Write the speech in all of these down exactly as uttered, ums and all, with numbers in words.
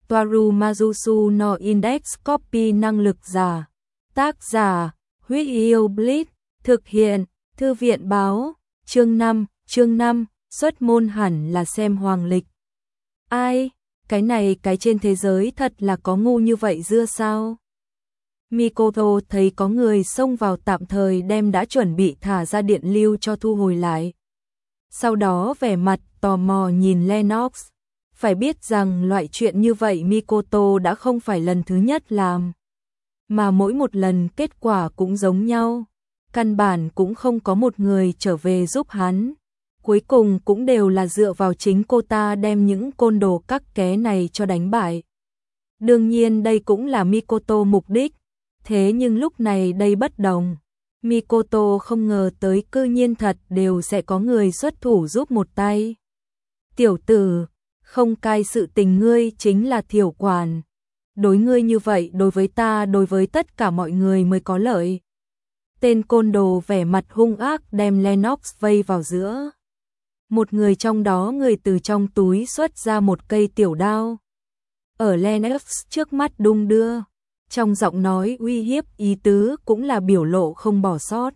Toaru Majusu no Index Copy năng lực giả. Tác giả, Huyết Yêu Blitz, thực hiện, Thư viện báo, chương năm, chương năm, xuất môn hẳn là xem hoàng lịch. Ai, cái này cái trên thế giới thật là có ngu như vậy dưa sao? Mikoto thấy có người xông vào tạm thời đem đã chuẩn bị thả ra điện lưu cho thu hồi lại. Sau đó vẻ mặt tò mò nhìn Lennox. Phải biết rằng loại chuyện như vậy Mikoto đã không phải lần thứ nhất làm. Mà mỗi một lần kết quả cũng giống nhau. Căn bản cũng không có một người trở về giúp hắn. Cuối cùng cũng đều là dựa vào chính cô ta đem những côn đồ các ké này cho đánh bại. Đương nhiên đây cũng là Mikoto mục đích. Thế nhưng lúc này đây bất đồng. Mikoto không ngờ tới cư nhiên thật đều sẽ có người xuất thủ giúp một tay. Tiểu tử, không cai sự tình ngươi chính là thiểu quản. Đối ngươi như vậy đối với ta đối với tất cả mọi người mới có lợi. Tên côn đồ vẻ mặt hung ác đem Lennox vây vào giữa. Một người trong đó người từ trong túi xuất ra một cây tiểu đao. Ở Lennox trước mắt đung đưa. Trong giọng nói uy hiếp ý tứ cũng là biểu lộ không bỏ sót.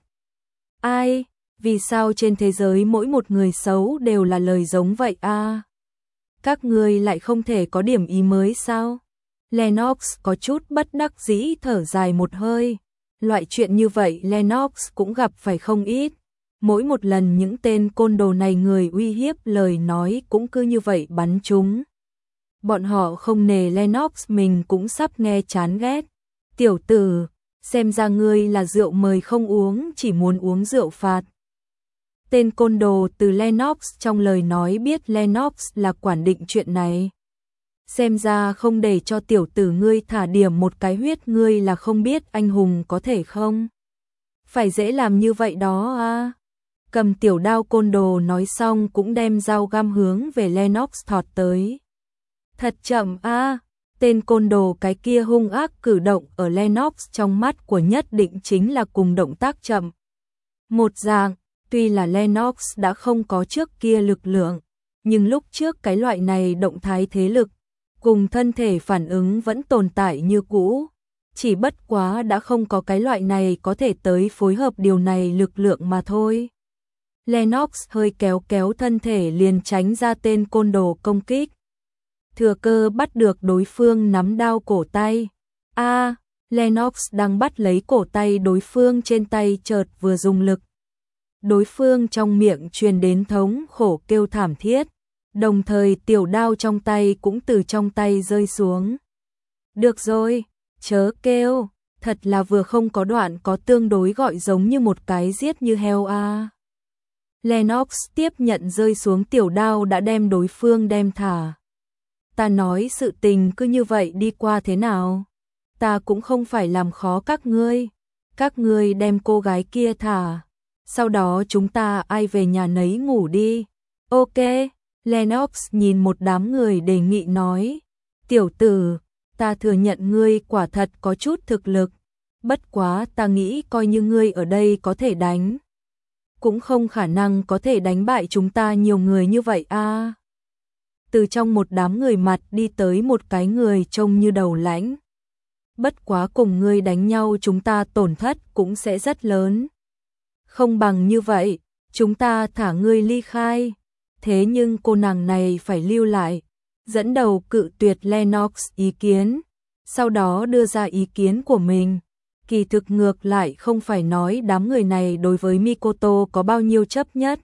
Ai, vì sao trên thế giới mỗi một người xấu đều là lời giống vậy a? À? Các ngươi lại không thể có điểm ý mới sao? Lennox có chút bất đắc dĩ thở dài một hơi. Loại chuyện như vậy Lennox cũng gặp phải không ít. Mỗi một lần những tên côn đồ này người uy hiếp lời nói cũng cứ như vậy bắn chúng. Bọn họ không nề Lennox mình cũng sắp nghe chán ghét. Tiểu tử, xem ra ngươi là rượu mời không uống chỉ muốn uống rượu phạt. Tên côn đồ từ Lennox trong lời nói biết Lennox là quản định chuyện này. Xem ra không để cho tiểu tử ngươi thả điểm một cái huyết ngươi là không biết anh hùng có thể không? Phải dễ làm như vậy đó à? Cầm tiểu đao côn đồ nói xong cũng đem dao găm hướng về Lennox thọt tới. Thật chậm a, à? Tên côn đồ cái kia hung ác cử động ở Lennox trong mắt của nhất định chính là cùng động tác chậm. Một dạng, tuy là Lennox đã không có trước kia lực lượng, nhưng lúc trước cái loại này động thái thế lực, cùng thân thể phản ứng vẫn tồn tại như cũ. Chỉ bất quá đã không có cái loại này có thể tới phối hợp điều này lực lượng mà thôi. Lennox hơi kéo kéo thân thể liền tránh ra tên côn đồ công kích. Thừa cơ bắt được đối phương nắm đao cổ tay. A, à, Lennox đang bắt lấy cổ tay đối phương trên tay chợt vừa dùng lực. Đối phương trong miệng truyền đến thống khổ kêu thảm thiết. Đồng thời tiểu đao trong tay cũng từ trong tay rơi xuống. Được rồi, chớ kêu, thật là vừa không có đoạn có tương đối gọi giống như một cái giết như heo a. À. Lennox tiếp nhận rơi xuống tiểu đao đã đem đối phương đem thả. Ta nói sự tình cứ như vậy đi qua thế nào? Ta cũng không phải làm khó các ngươi. Các ngươi đem cô gái kia thả. Sau đó chúng ta ai về nhà nấy ngủ đi. Ok, Lennox nhìn một đám người đề nghị nói. Tiểu tử, ta thừa nhận ngươi quả thật có chút thực lực. Bất quá ta nghĩ coi như ngươi ở đây có thể đánh. Cũng không khả năng có thể đánh bại chúng ta nhiều người như vậy a. À. Từ trong một đám người mặt đi tới một cái người trông như đầu lãnh. Bất quá cùng ngươi đánh nhau chúng ta tổn thất cũng sẽ rất lớn. Không bằng như vậy, chúng ta thả ngươi ly khai. Thế nhưng cô nàng này phải lưu lại. Dẫn đầu cự tuyệt Lennox ý kiến. Sau đó đưa ra ý kiến của mình. Kỳ thực ngược lại không phải nói đám người này đối với Mikoto có bao nhiêu chấp nhất.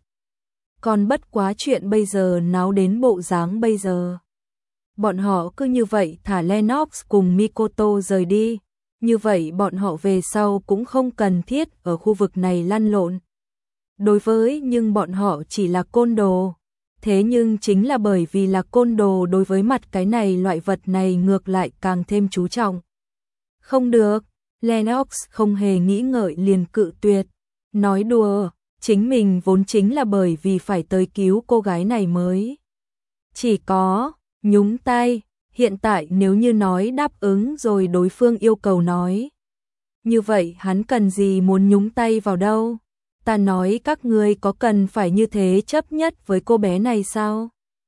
Còn bất quá chuyện bây giờ náo đến bộ dáng bây giờ. Bọn họ cứ như vậy thả Lennox cùng Mikoto rời đi. Như vậy bọn họ về sau cũng không cần thiết ở khu vực này lăn lộn. Đối với nhưng bọn họ chỉ là côn đồ. Thế nhưng chính là bởi vì là côn đồ đối với mặt cái này loại vật này ngược lại càng thêm chú trọng. Không được, Lennox không hề nghĩ ngợi liền cự tuyệt. Nói đùa, chính mình vốn chính là bởi vì phải tới cứu cô gái này mới. Chỉ có, nhúng tay, hiện tại nếu như nói đáp ứng rồi đối phương yêu cầu nói. Như vậy hắn cần gì muốn nhúng tay vào đâu? Ta nói các ngươi có cần phải như thế chấp nhất với cô bé này sao?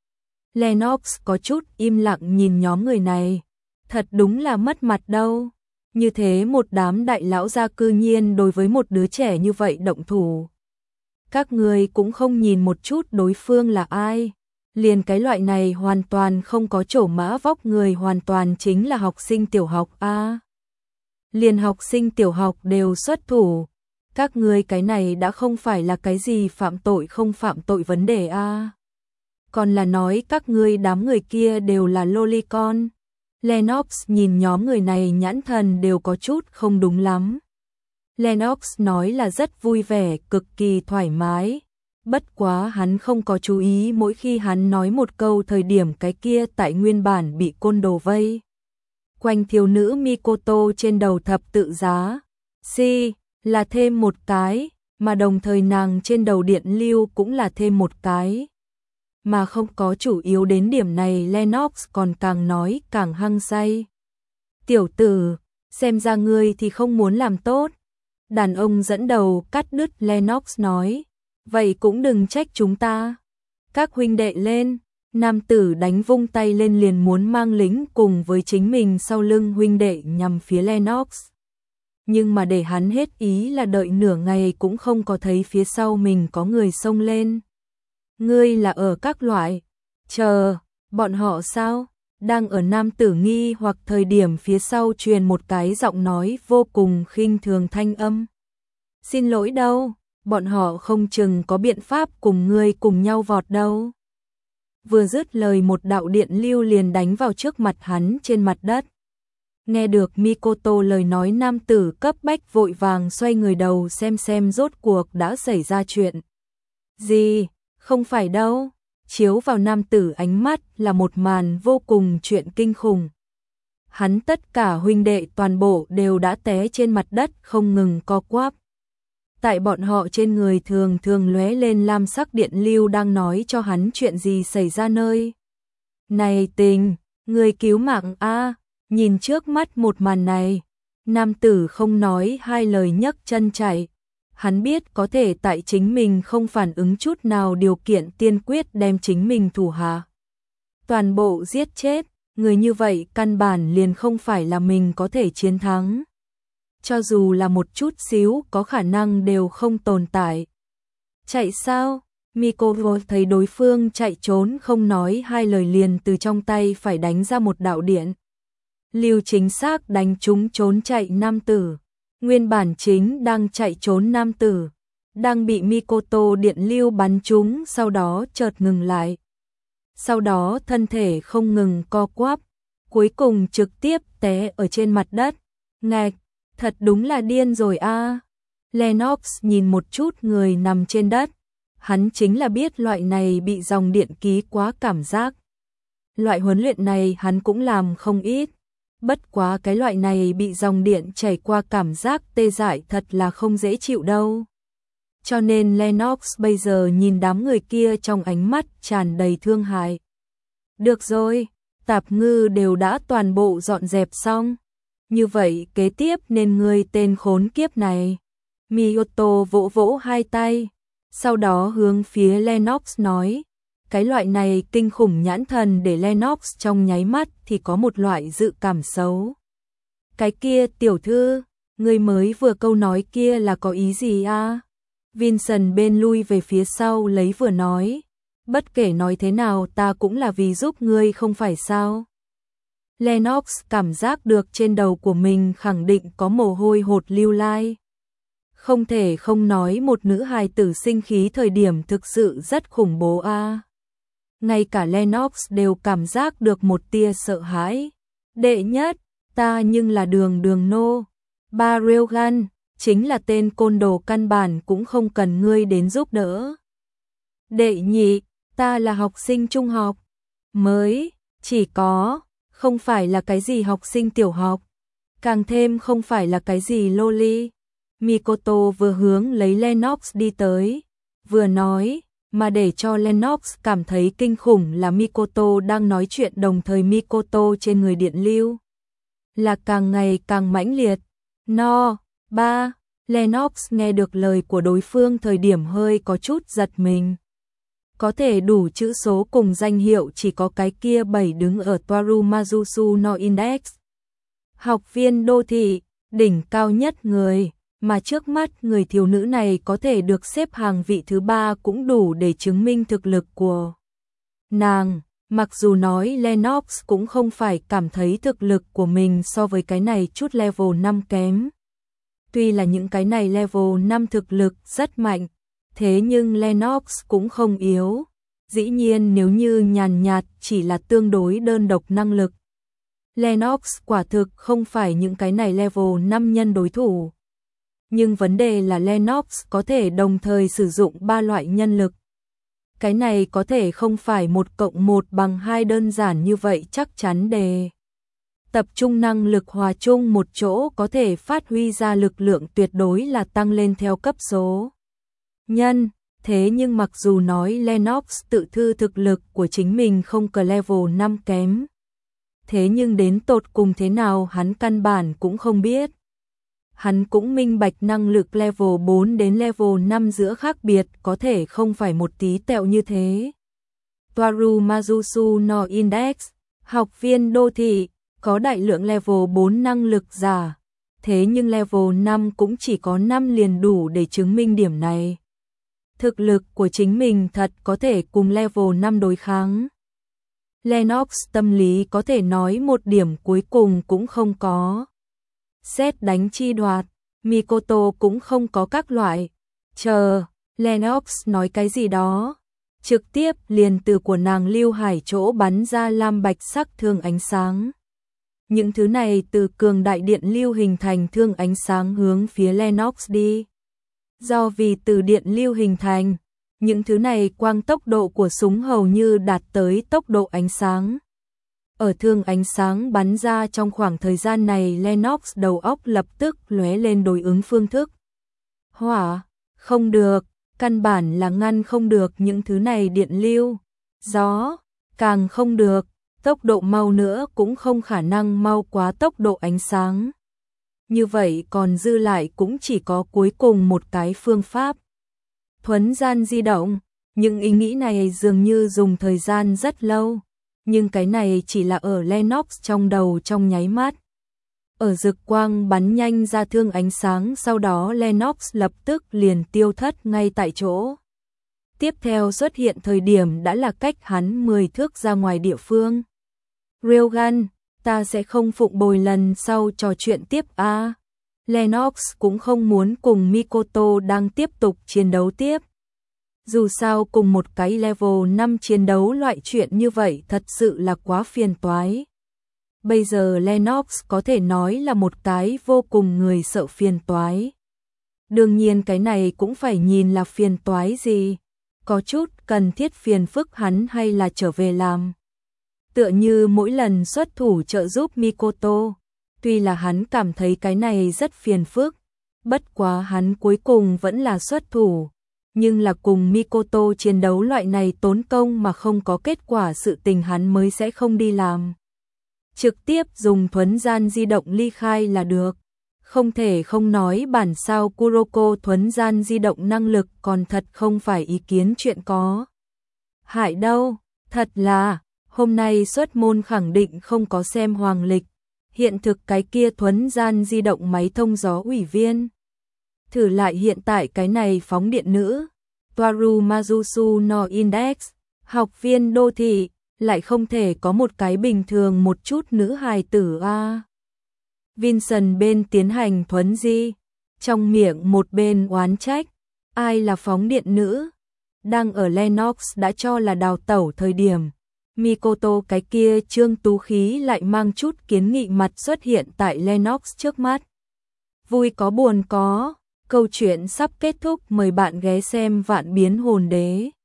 Lennox có chút im lặng nhìn nhóm người này. Thật đúng là mất mặt đâu. Như thế một đám đại lão gia cư nhiên đối với một đứa trẻ như vậy động thủ. Các người cũng không nhìn một chút đối phương là ai. Liền cái loại này hoàn toàn không có trổ mã vóc người, hoàn toàn chính là học sinh tiểu học a. À, liền học sinh tiểu học đều xuất thủ. Các người cái này đã không phải là cái gì phạm tội không phạm tội vấn đề a. À, còn là nói các ngươi đám người kia đều là lolicon. Lennox nhìn nhóm người này nhãn thần đều có chút không đúng lắm. Lennox nói là rất vui vẻ, cực kỳ thoải mái. Bất quá hắn không có chú ý mỗi khi hắn nói một câu thời điểm cái kia tại nguyên bản bị côn đồ vây quanh thiếu nữ Mikoto trên đầu thập tự giá. Si, là thêm một cái, mà đồng thời nàng trên đầu điện lưu cũng là thêm một cái. Mà không có chủ yếu đến điểm này Lennox còn càng nói càng hăng say. Tiểu tử, xem ra ngươi thì không muốn làm tốt. Đàn ông dẫn đầu cắt đứt Lennox nói. Vậy cũng đừng trách chúng ta. Các huynh đệ lên. Nam tử đánh vung tay lên liền muốn mang lính cùng với chính mình sau lưng huynh đệ nhằm phía Lennox. Nhưng mà để hắn hết ý là đợi nửa ngày cũng không có thấy phía sau mình có người xông lên. Ngươi là ở các loại. Chờ, bọn họ sao? Đang ở nam tử nghi hoặc thời điểm phía sau truyền một cái giọng nói vô cùng khinh thường thanh âm. Xin lỗi đâu, bọn họ không chừng có biện pháp cùng ngươi cùng nhau vọt đâu. Vừa dứt lời một đạo điện lưu liền đánh vào trước mặt hắn trên mặt đất. Nghe được Mikoto lời nói nam tử cấp bách vội vàng xoay người đầu xem xem rốt cuộc đã xảy ra chuyện gì, không phải đâu. Chiếu vào nam tử ánh mắt là một màn vô cùng chuyện kinh khủng. Hắn tất cả huynh đệ toàn bộ đều đã té trên mặt đất không ngừng co quắp. Tại bọn họ trên người thường thường lóe lên lam sắc điện lưu đang nói cho hắn chuyện gì xảy ra nơi. Này tình, người cứu mạng a. Nhìn trước mắt một màn này, nam tử không nói hai lời nhấc chân chạy. Hắn biết có thể tại chính mình không phản ứng chút nào điều kiện tiên quyết đem chính mình thủ hạ toàn bộ giết chết, người như vậy căn bản liền không phải là mình có thể chiến thắng. Cho dù là một chút xíu có khả năng đều không tồn tại. Chạy sao? Mikoto thấy đối phương chạy trốn không nói hai lời liền từ trong tay phải đánh ra một đạo điện. Lưu chính xác đánh trúng trốn chạy nam tử. Nguyên bản chính đang chạy trốn nam tử, đang bị Mikoto điện lưu bắn trúng sau đó chợt ngừng lại. Sau đó thân thể không ngừng co quắp, cuối cùng trực tiếp té ở trên mặt đất. Ngạch, thật đúng là điên rồi a. À. Lennox nhìn một chút người nằm trên đất, hắn chính là biết loại này bị dòng điện ký quá cảm giác. Loại huấn luyện này hắn cũng làm không ít. Bất quá cái loại này bị dòng điện chảy qua cảm giác tê dại thật là không dễ chịu đâu. Cho nên Lennox bây giờ nhìn đám người kia trong ánh mắt tràn đầy thương hại. Được rồi, tạp ngư đều đã toàn bộ dọn dẹp xong. Như vậy kế tiếp nên ngươi tên khốn kiếp này. Miyoto vỗ vỗ hai tay, sau đó hướng phía Lennox nói. Cái loại này kinh khủng nhãn thần để Lennox trong nháy mắt thì có một loại dự cảm xấu. Cái kia tiểu thư, người mới vừa câu nói kia là có ý gì a? Vincent bên lui về phía sau lấy vừa nói. Bất kể nói thế nào ta cũng là vì giúp ngươi không phải sao? Lennox cảm giác được trên đầu của mình khẳng định có mồ hôi hột lưu lai. Không thể không nói một nữ hài tử sinh khí thời điểm thực sự rất khủng bố a. Ngay cả Lennox đều cảm giác được một tia sợ hãi. Đệ nhất, ta nhưng là đường đường nô. Ba Railgun, chính là tên côn đồ căn bản cũng không cần ngươi đến giúp đỡ. Đệ nhị, ta là học sinh trung học. Mới, chỉ có, không phải là cái gì học sinh tiểu học. Càng thêm không phải là cái gì loli. Mikoto vừa hướng lấy Lennox đi tới, vừa nói. Mà để cho Lennox cảm thấy kinh khủng là Mikoto đang nói chuyện đồng thời Mikoto trên người điện lưu là càng ngày càng mãnh liệt. No, ba, Lennox nghe được lời của đối phương thời điểm hơi có chút giật mình. có thể đủ chữ số cùng danh hiệu chỉ có cái kia bảy đứng ở Twarumazusu no Index. Học viên đô thị, đỉnh cao nhất người, mà trước mắt người thiếu nữ này có thể được xếp hàng vị thứ ba cũng đủ để chứng minh thực lực của nàng. Mặc dù nói Lennox cũng không phải cảm thấy thực lực của mình so với cái này chút level năm kém. Tuy là những cái này level năm thực lực rất mạnh, thế nhưng Lennox cũng không yếu. Dĩ nhiên nếu như nhàn nhạt chỉ là tương đối đơn độc năng lực, Lennox quả thực không phải những cái này level năm nhân đối thủ. Nhưng vấn đề là Lennox có thể đồng thời sử dụng ba loại nhân lực. Cái này có thể không phải một cộng một bằng hai đơn giản như vậy, chắc chắn đề. Tập trung năng lực hòa chung một chỗ có thể phát huy ra lực lượng tuyệt đối là tăng lên theo cấp số nhân. Thế nhưng mặc dù nói Lennox tự thư thực lực của chính mình không cờ level năm kém, thế nhưng đến tột cùng thế nào hắn căn bản cũng không biết. Hắn cũng minh bạch năng lực level bốn đến level năm giữa khác biệt có thể không phải một tí tẹo như thế. Twarumazusu no Index, học viên đô thị, có đại lượng level bốn năng lực giả, thế nhưng level năm cũng chỉ có năm liền đủ để chứng minh điểm này. Thực lực của chính mình thật có thể cùng level năm đối kháng. Lennox tâm lý có thể nói một điểm cuối cùng cũng không có. Xét đánh chi đoạt, Mikoto cũng không có các loại. Chờ, Lennox nói cái gì đó. Trực tiếp liền từ của nàng lưu hải chỗ bắn ra lam bạch sắc thương ánh sáng. Những thứ này từ cường đại điện lưu hình thành thương ánh sáng hướng phía Lennox đi. Do vì từ điện lưu hình thành, những thứ này quang tốc độ của súng hầu như đạt tới tốc độ ánh sáng. Ở thương ánh sáng bắn ra trong khoảng thời gian này, Lennox đầu óc lập tức lóe lên đối ứng phương thức. Hỏa, không được, căn bản là ngăn không được những thứ này điện lưu. Gió, càng không được, tốc độ mau nữa cũng không khả năng mau quá tốc độ ánh sáng. Như vậy còn dư lại cũng chỉ có cuối cùng một cái phương pháp. Thuấn gian di động, những ý nghĩ này dường như dùng thời gian rất lâu. Nhưng cái này chỉ là ở Lennox trong đầu trong nháy mắt. Ở rực quang bắn nhanh ra thương ánh sáng, sau đó Lennox lập tức liền tiêu thất ngay tại chỗ. Tiếp theo xuất hiện thời điểm đã là cách hắn mười thước ra ngoài địa phương. Railgun, ta sẽ không phụng bồi lần sau trò chuyện tiếp a. Lennox cũng không muốn cùng Mikoto đang tiếp tục chiến đấu tiếp. Dù sao cùng một cái level năm chiến đấu loại chuyện như vậy thật sự là quá phiền toái. Bây giờ Lennox có thể nói là một cái vô cùng người sợ phiền toái. Đương nhiên cái này cũng phải nhìn là phiền toái gì. Có chút cần thiết phiền phức hắn hay là trở về làm. Tựa như mỗi lần xuất thủ trợ giúp Mikoto, tuy là hắn cảm thấy cái này rất phiền phức, bất quá hắn cuối cùng vẫn là xuất thủ. Nhưng là cùng Mikoto chiến đấu loại này tốn công mà không có kết quả sự tình hắn mới sẽ không đi làm. Trực tiếp dùng thuấn gian di động ly khai là được. Không thể không nói bản sao Kuroko thuấn gian di động năng lực còn thật không phải ý kiến chuyện có hại đâu. Thật là, hôm nay xuất môn khẳng định không có xem hoàng lịch. Hiện thực cái kia thuấn gian di động máy thông gió ủy viên. Thử lại hiện tại cái này phóng điện nữ. Twarumazusu no Index, học viên đô thị, lại không thể có một cái bình thường một chút nữ hài tử a. À. Vincent bên tiến hành thuấn di, trong miệng một bên oán trách, ai là phóng điện nữ? Đang ở Lennox đã cho là đào tẩu thời điểm, Mikoto cái kia trương tú khí lại mang chút kiến nghị mặt xuất hiện tại Lennox trước mắt. Vui có buồn có. Câu chuyện sắp kết thúc, mời bạn ghé xem Vạn Biến Hồn Đế.